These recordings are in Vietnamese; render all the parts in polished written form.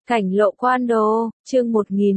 Cảnh lộ quan đồ, chương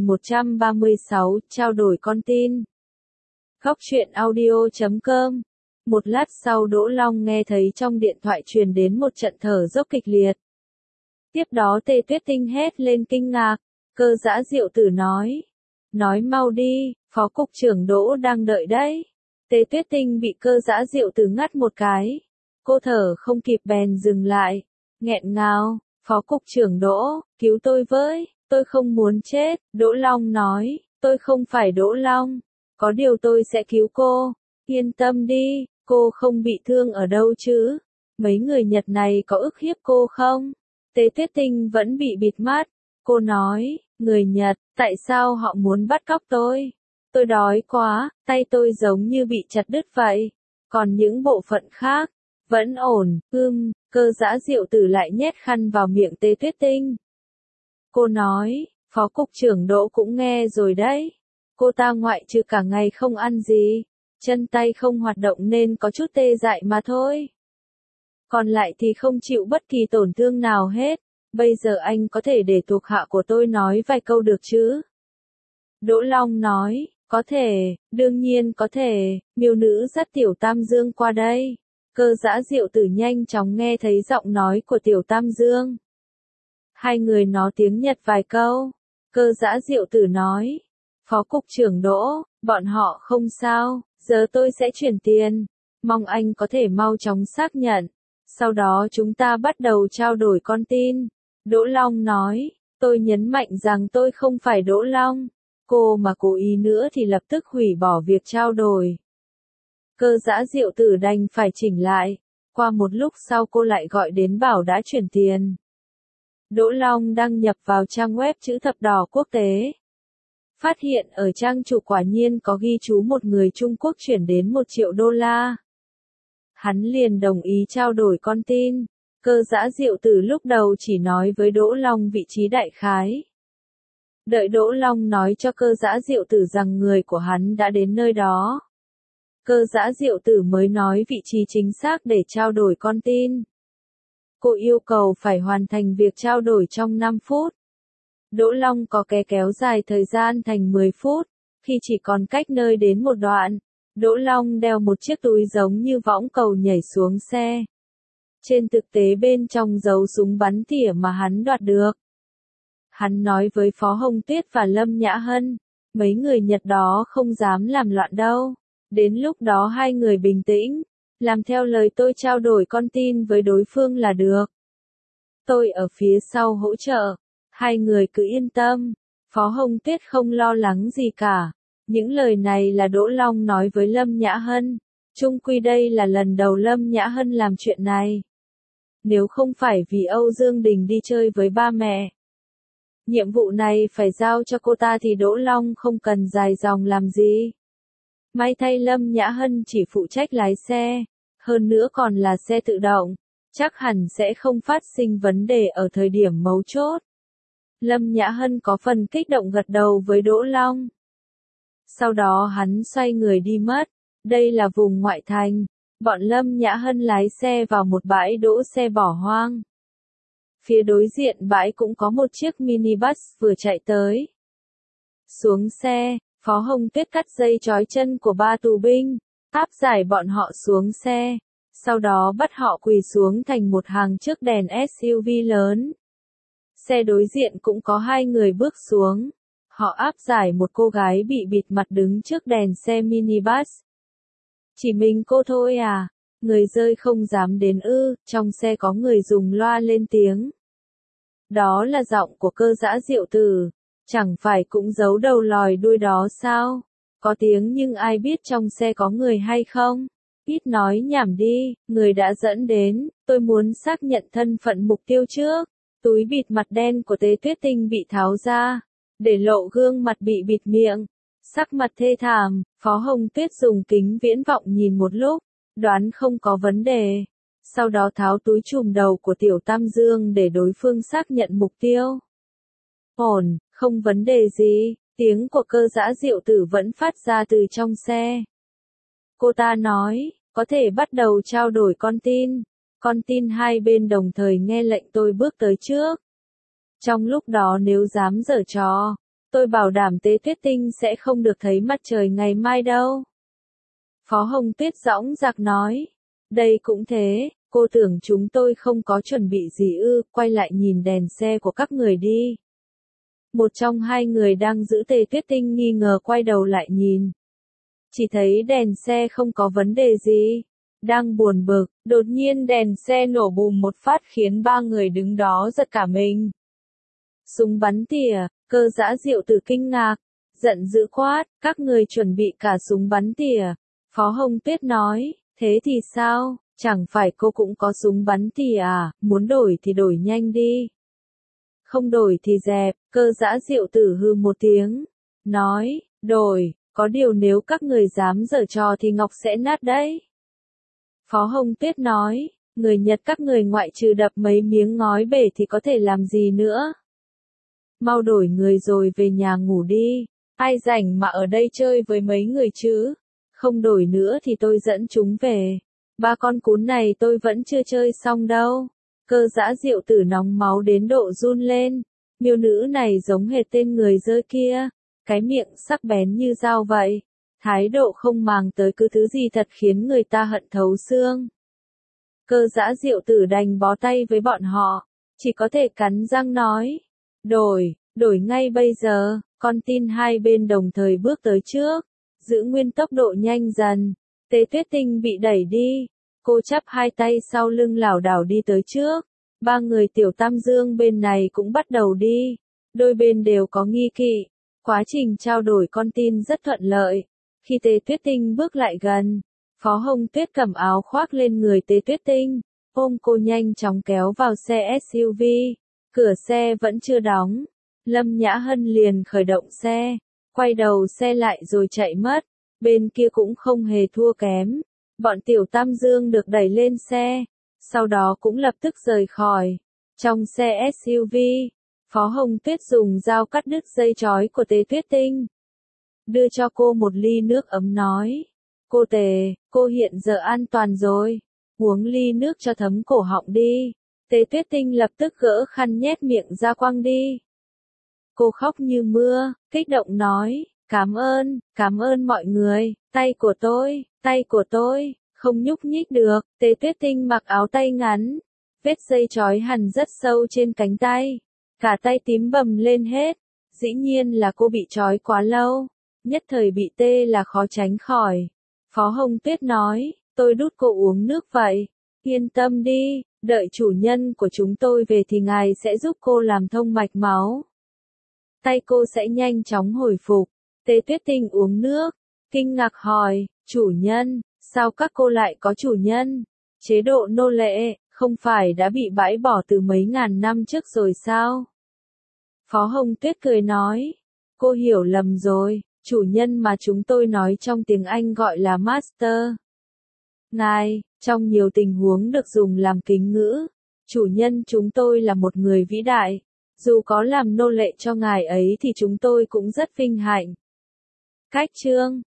1136, trao đổi con tin. Góc truyện audio.com. Một lát sau Đỗ Long nghe thấy trong điện thoại truyền đến một trận thở dốc kịch liệt. Tiếp đó Tê Tuyết Tinh hét lên kinh ngạc, Cơ Dã Diệu Tử nói. Nói mau đi, Phó Cục trưởng Đỗ đang đợi đấy. Tê Tuyết Tinh bị Cơ Dã Diệu Tử ngắt một cái. Cô thở không kịp bèn dừng lại, nghẹn ngào. Phó Cục trưởng Đỗ, cứu tôi với, tôi không muốn chết. Đỗ Long nói, tôi không phải Đỗ Long, có điều tôi sẽ cứu cô, yên tâm đi, cô không bị thương ở đâu chứ, mấy người Nhật này có ức hiếp cô không? Tế Tuyết Tinh vẫn bị bịt mắt, cô nói, người Nhật, tại sao họ muốn bắt cóc tôi? Tôi đói quá, tay tôi giống như bị chặt đứt vậy, còn những bộ phận khác, vẫn ổn. Cơ Dã Diệu Tử lại nhét khăn vào miệng Tê Tuyết Tinh. Cô nói, Phó Cục trưởng Đỗ cũng nghe rồi đấy. Cô ta ngoại trừ cả ngày không ăn gì, chân tay không hoạt động nên có chút tê dại mà thôi. Còn lại thì không chịu bất kỳ tổn thương nào hết. Bây giờ anh có thể để thuộc hạ của tôi nói vài câu được chứ? Đỗ Long nói, có thể, đương nhiên có thể, miêu nữ dắt Tiểu Tam Dương qua đây. Cơ Dã Diệu Tử nhanh chóng nghe thấy giọng nói của Tiểu Tam Dương. Hai người nói tiếng Nhật vài câu. Cơ Dã Diệu Tử nói, Phó Cục trưởng Đỗ, bọn họ không sao, giờ tôi sẽ chuyển tiền. Mong anh có thể mau chóng xác nhận. Sau đó chúng ta bắt đầu trao đổi con tin. Đỗ Long nói, tôi nhấn mạnh rằng tôi không phải Đỗ Long. Cô mà cố ý nữa thì lập tức hủy bỏ việc trao đổi. Cơ Dã Diệu Tử đành phải chỉnh lại. Qua một lúc sau cô lại gọi đến bảo đã chuyển tiền. Đỗ Long đăng nhập vào trang web chữ thập đỏ quốc tế. Phát hiện ở trang chủ quả nhiên có ghi chú một người Trung Quốc chuyển đến 1 triệu đô la. Hắn liền đồng ý trao đổi con tin. Cơ Dã Diệu Tử lúc đầu chỉ nói với Đỗ Long vị trí đại khái. Đợi Đỗ Long nói cho Cơ Dã Diệu Tử rằng người của hắn đã đến nơi đó. Cơ Dã Diệu Tử mới nói vị trí chính xác để trao đổi con tin. Cô yêu cầu phải hoàn thành việc trao đổi trong 5 phút. Đỗ Long có kéo dài thời gian thành 10 phút, khi chỉ còn cách nơi đến một đoạn. Đỗ Long đeo một chiếc túi giống như võng cầu nhảy xuống xe. Trên thực tế bên trong giấu súng bắn tỉa mà hắn đoạt được. Hắn nói với Phó Hồng Tuyết và Lâm Nhã Hân, mấy người Nhật đó không dám làm loạn đâu. Đến lúc đó hai người bình tĩnh, làm theo lời tôi trao đổi con tin với đối phương là được. Tôi ở phía sau hỗ trợ, hai người cứ yên tâm. Phó Hồng Tuyết không lo lắng gì cả. Những lời này là Đỗ Long nói với Lâm Nhã Hân. Chung quy đây là lần đầu Lâm Nhã Hân làm chuyện này. Nếu không phải vì Âu Dương Đình đi chơi với ba mẹ, nhiệm vụ này phải giao cho cô ta thì Đỗ Long không cần dài dòng làm gì. May thay Lâm Nhã Hân chỉ phụ trách lái xe, hơn nữa còn là xe tự động, chắc hẳn sẽ không phát sinh vấn đề ở thời điểm mấu chốt. Lâm Nhã Hân có phần kích động gật đầu với Đỗ Long. Sau đó hắn xoay người đi mất. Đây là vùng ngoại thành. Bọn Lâm Nhã Hân lái xe vào một bãi đỗ xe bỏ hoang. Phía đối diện bãi cũng có một chiếc minibus vừa chạy tới. Xuống xe, Phó Hồng Tuyết cắt dây trói chân của ba tù binh, áp giải bọn họ xuống xe. Sau đó bắt họ quỳ xuống thành một hàng trước đèn SUV lớn. Xe đối diện cũng có hai người bước xuống. Họ áp giải một cô gái bị bịt mặt đứng trước đèn xe minibus. Chỉ mình cô thôi à? Người rơi không dám đến ư? Trong xe có người dùng loa lên tiếng. Đó là giọng của Cơ Dã Diệu Tử. Chẳng phải cũng giấu đầu lòi đuôi đó sao? Có tiếng nhưng ai biết trong xe có người hay không? Ít nói nhảm đi, người đã dẫn đến, tôi muốn xác nhận thân phận mục tiêu trước. Túi bịt mặt đen của Tế Tuyết Tinh bị tháo ra, để lộ gương mặt bị bịt miệng. Sắc mặt thê thảm, Phó Hồng Tuyết dùng kính viễn vọng nhìn một lúc, đoán không có vấn đề. Sau đó tháo túi trùm đầu của Tiểu Tam Dương để đối phương xác nhận mục tiêu. Ổn, không vấn đề gì, tiếng của Cơ Dã Diệu Tử vẫn phát ra từ trong xe. Cô ta nói, có thể bắt đầu trao đổi con tin. Con tin hai bên đồng thời nghe lệnh tôi bước tới trước. Trong lúc đó nếu dám giở trò, tôi bảo đảm Tế Tuyết Tinh sẽ không được thấy mặt trời ngày mai đâu. Phó Hồng Tuyết dõng dạc nói. Đây cũng thế, cô tưởng chúng tôi không có chuẩn bị gì ư, quay lại nhìn đèn xe của các người đi. Một trong hai người đang giữ Tế Tuyết Tinh nghi ngờ quay đầu lại nhìn. Chỉ thấy đèn xe không có vấn đề gì. Đang buồn bực, đột nhiên đèn xe nổ bùm một phát khiến ba người đứng đó giật cả mình. Súng bắn tỉa, Cơ Dã Diệu Tử kinh ngạc, giận dữ quát, các người chuẩn bị cả súng bắn tỉa. Phó Hồng Tuyết nói, thế thì sao, chẳng phải cô cũng có súng bắn tỉa à, muốn đổi thì đổi nhanh đi. Không đổi thì dẹp, Cơ Dã Diệu Tử hừ một tiếng, nói, đổi, có điều nếu các người dám giở trò thì ngọc sẽ nát đấy. Phó Hồng Tuyết nói, người Nhật các người ngoại trừ đập mấy miếng ngói bể thì có thể làm gì nữa. Mau đổi người rồi về nhà ngủ đi, ai rảnh mà ở đây chơi với mấy người chứ. Không đổi nữa thì tôi dẫn chúng về. Ba con cún này tôi vẫn chưa chơi xong đâu. Cơ Dã Diệu Tử nóng máu đến độ run lên. Miêu nữ này giống hệt tên người dơ kia. Cái miệng sắc bén như dao vậy. Thái độ không màng tới cứ thứ gì thật khiến người ta hận thấu xương. Cơ Dã Diệu Tử đành bó tay với bọn họ. Chỉ có thể cắn răng nói. Đổi ngay bây giờ. Con tin hai bên đồng thời bước tới trước. Giữ nguyên tốc độ nhanh dần. Tế Tuyết Tinh bị đẩy đi. Cô chắp hai tay sau lưng lảo đảo đi tới trước. Ba người Tiểu Tam Dương bên này cũng bắt đầu đi. Đôi bên đều có nghi kỵ. Quá trình trao đổi con tin rất thuận lợi. Khi Tế Tuyết Tinh bước lại gần, Phó Hồng Tuyết cầm áo khoác lên người Tế Tuyết Tinh, ôm cô nhanh chóng kéo vào xe SUV. Cửa xe vẫn chưa đóng. Lâm Nhã Hân liền khởi động xe. Quay đầu xe lại rồi chạy mất, bên kia cũng không hề thua kém. Bọn Tiểu Tam Dương được đẩy lên xe, sau đó cũng lập tức rời khỏi. Trong xe SUV, Phó Hồng Tuyết dùng dao cắt đứt dây trói của Tế Tuyết Tinh. Đưa cho cô một ly nước ấm nói. Cô Tề, cô hiện giờ an toàn rồi, uống ly nước cho thấm cổ họng đi. Tế Tuyết Tinh lập tức gỡ khăn nhét miệng ra quăng đi. Cô khóc như mưa, kích động nói, cảm ơn mọi người, tay của tôi, không nhúc nhích được. Tế Tuyết Tinh mặc áo tay ngắn, vết dây trói hằn rất sâu trên cánh tay, cả tay tím bầm lên hết, dĩ nhiên là cô bị trói quá lâu, nhất thời bị tê là khó tránh khỏi. Phó Hồng Tuyết nói, tôi đút cô uống nước vậy, yên tâm đi, đợi chủ nhân của chúng tôi về thì ngài sẽ giúp cô làm thông mạch máu. Tay cô sẽ nhanh chóng hồi phục. Tế Tuyết Tinh uống nước, kinh ngạc hỏi, chủ nhân, sao các cô lại có chủ nhân? Chế độ nô lệ, không phải đã bị bãi bỏ từ mấy ngàn năm trước rồi sao? Phó Hồng Tuyết cười nói, cô hiểu lầm rồi, chủ nhân mà chúng tôi nói trong tiếng Anh gọi là Master. Ngài, trong nhiều tình huống được dùng làm kính ngữ, chủ nhân chúng tôi là một người vĩ đại. Dù có làm nô lệ cho ngài ấy thì chúng tôi cũng rất vinh hạnh. Cách chương